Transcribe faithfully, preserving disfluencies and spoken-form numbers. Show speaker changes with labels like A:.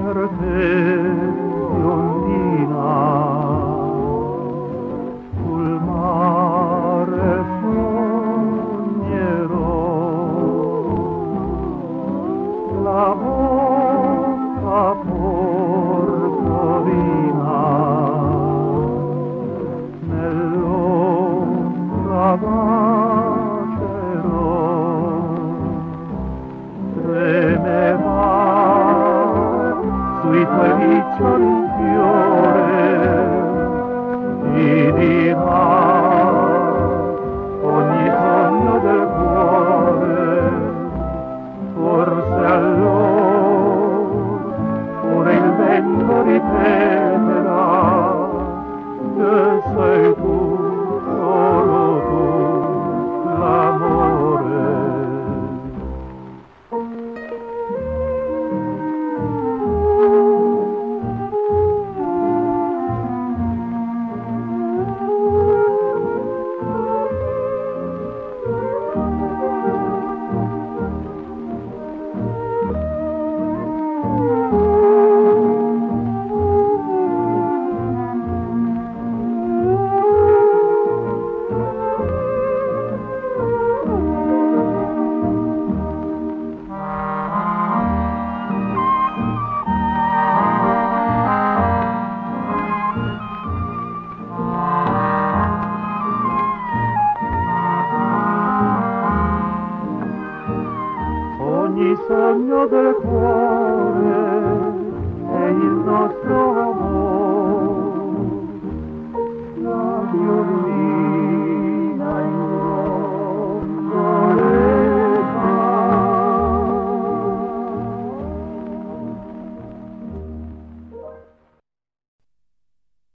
A: per te, biondina, sul mare sognerò la vostra portorina nell'ombra bacerò. Tremeva sui tuoi riccioli un fiore, ti dirà ogni sogno del cuore, forse allora pure il vento ripeterà che sei tu, solo tu, l'amore. Ogni sogno del cuore è il nostro